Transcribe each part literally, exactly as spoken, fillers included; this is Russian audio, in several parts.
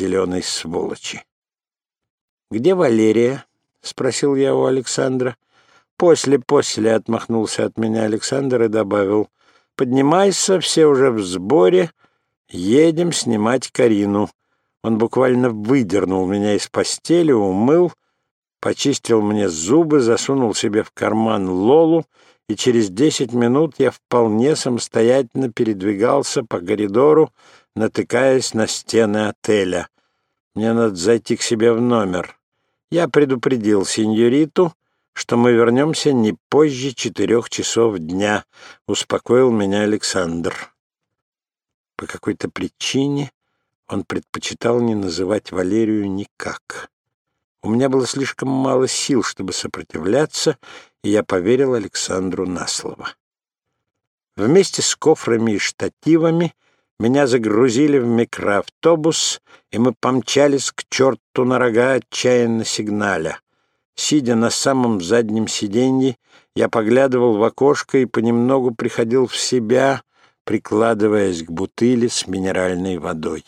зеленой сволочи. «Где Валерия?» — спросил я у Александра. «После, после», — отмахнулся от меня Александр и добавил. «Поднимайся, все уже в сборе, едем снимать Карину». Он буквально выдернул меня из постели, умыл, почистил мне зубы, засунул себе в карман Лолу, и через десять минут я вполне самостоятельно передвигался по коридору, натыкаясь на стены отеля. Мне надо зайти к себе в номер. Я предупредил сеньориту, что мы вернемся не позже четырех часов дня, успокоил меня Александр. По какой-то причине он предпочитал не называть Валерию никак. У меня было слишком мало сил, чтобы сопротивляться, и я поверил Александру на слово. Вместе с кофрами и штативами меня загрузили в микроавтобус, и мы помчались к черту на рога, отчаянно сигналя. Сидя на самом заднем сиденье, я поглядывал в окошко и понемногу приходил в себя, прикладываясь к бутыли с минеральной водой.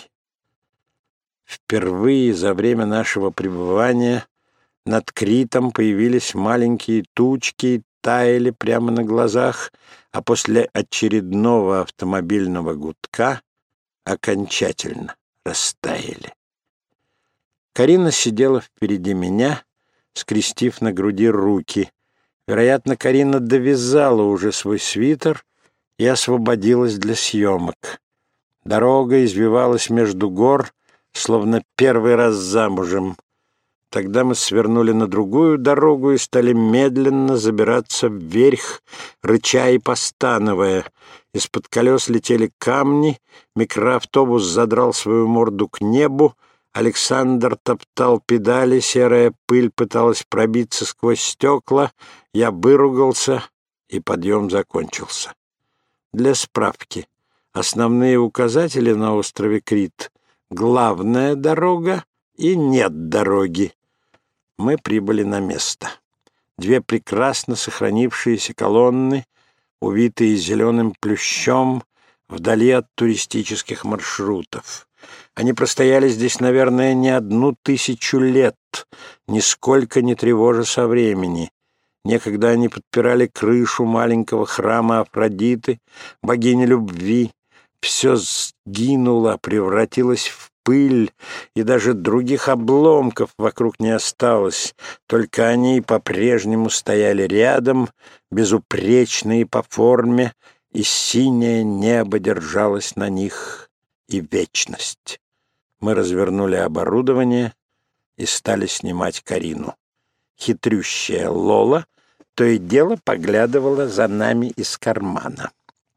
Впервые за время нашего пребывания над Критом появились маленькие тучки, таяли прямо на глазах, а после очередного автомобильного гудка окончательно растаяли. Карина сидела впереди меня, скрестив на груди руки. Вероятно, Карина довязала уже свой свитер и освободилась для съемок. Дорога извивалась между гор, словно первый раз замужем. Тогда мы свернули на другую дорогу и стали медленно забираться вверх, рыча и постановая. Из-под колес летели камни, микроавтобус задрал свою морду к небу, Александр топтал педали, серая пыль пыталась пробиться сквозь стекла, я выругался, и подъем закончился. Для справки, основные указатели на острове Крит — главная дорога и нет дороги. Мы прибыли на место. Две прекрасно сохранившиеся колонны, увитые зеленым плющом, вдали от туристических маршрутов. Они простояли здесь, наверное, не одну тысячу лет, нисколько не тревожа со времени. Некогда они подпирали крышу маленького храма Афродиты, богини любви. Все сгинуло, превратилось в пыль, и даже других обломков вокруг не осталось, только они по-прежнему стояли рядом, безупречные по форме, и синее небо держалось на них, и вечность. Мы развернули оборудование и стали снимать Карину. Хитрющая Лола то и дело поглядывала за нами из кармана.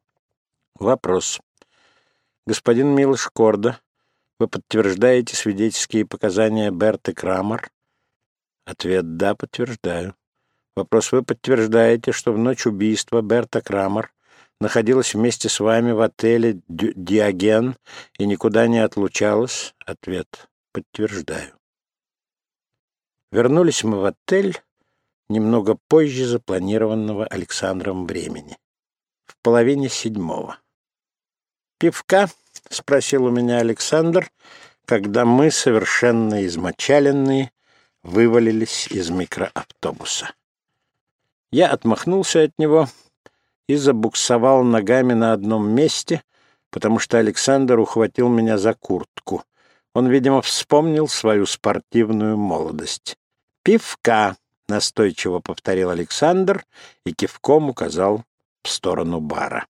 Вопрос. Господин Милош Кордо, вы подтверждаете свидетельские показания Берты Крамер? Ответ: да, подтверждаю. Вопрос. Вы подтверждаете, что в ночь убийства Берта Крамер находилась вместе с вами в отеле «Диоген» и никуда не отлучалась? Ответ. Подтверждаю. Вернулись мы в отель немного позже запланированного Александром времени, в половине седьмого. «Пивка?» — спросил у меня Александр, когда мы, совершенно измочаленные, вывалились из микроавтобуса. Я отмахнулся от него и забуксовал ногами на одном месте, потому что Александр ухватил меня за куртку. Он, видимо, вспомнил свою спортивную молодость. «Пивка!» — настойчиво повторил Александр и кивком указал в сторону бара.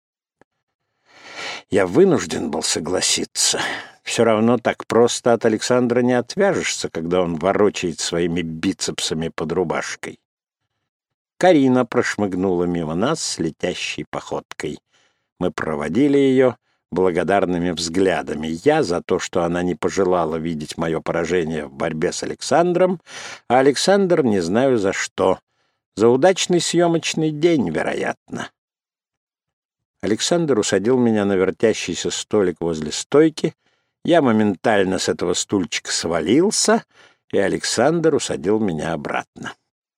Я вынужден был согласиться. Все равно так просто от Александра не отвяжешься, когда он ворочает своими бицепсами под рубашкой. Карина прошмыгнула мимо нас с летящей походкой. Мы проводили ее благодарными взглядами. Я за то, что она не пожелала видеть мое поражение в борьбе с Александром, а Александр не знаю за что. За удачный съемочный день, вероятно. Александр усадил меня на вертящийся столик возле стойки. Я моментально с этого стульчика свалился, и Александр усадил меня обратно.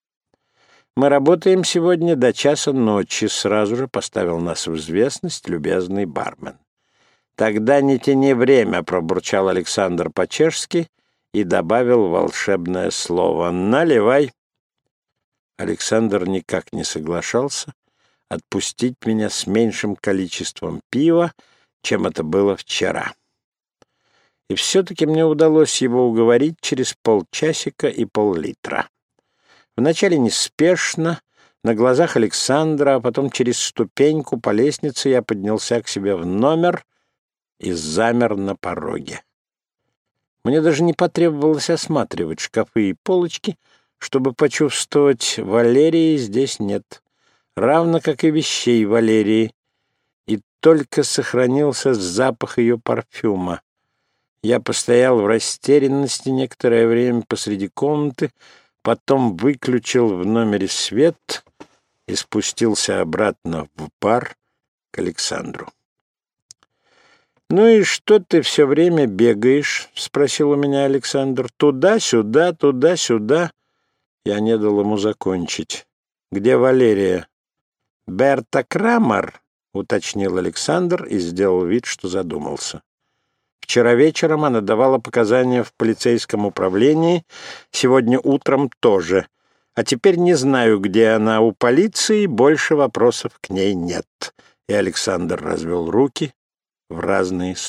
«Мы работаем сегодня до часа ночи», — сразу же поставил нас в известность любезный бармен. «Тогда не тяни время», — пробурчал Александр по-чешски и добавил волшебное слово «наливай». Александр никак не соглашался отпустить меня с меньшим количеством пива, чем это было вчера. И все-таки мне удалось его уговорить через полчасика и пол-литра. Вначале неспешно, на глазах Александра, а потом через ступеньку по лестнице я поднялся к себе в номер и замер на пороге. Мне даже не потребовалось осматривать шкафы и полочки, чтобы почувствовать, Валерии здесь нет, равно как и вещей Валерии, и только сохранился запах ее парфюма. Я постоял в растерянности некоторое время посреди комнаты, потом выключил в номере свет и спустился обратно в бар к Александру. «Ну и что ты все время бегаешь?» — спросил у меня Александр. «Туда-сюда, туда-сюда». Я не дал ему закончить. «Где Валерия?» «Берта Крамер», — уточнил Александр и сделал вид, что задумался. «Вчера вечером она давала показания в полицейском управлении, сегодня утром тоже. А теперь не знаю, где она у полиции, больше вопросов к ней нет». И Александр развел руки в разные стороны.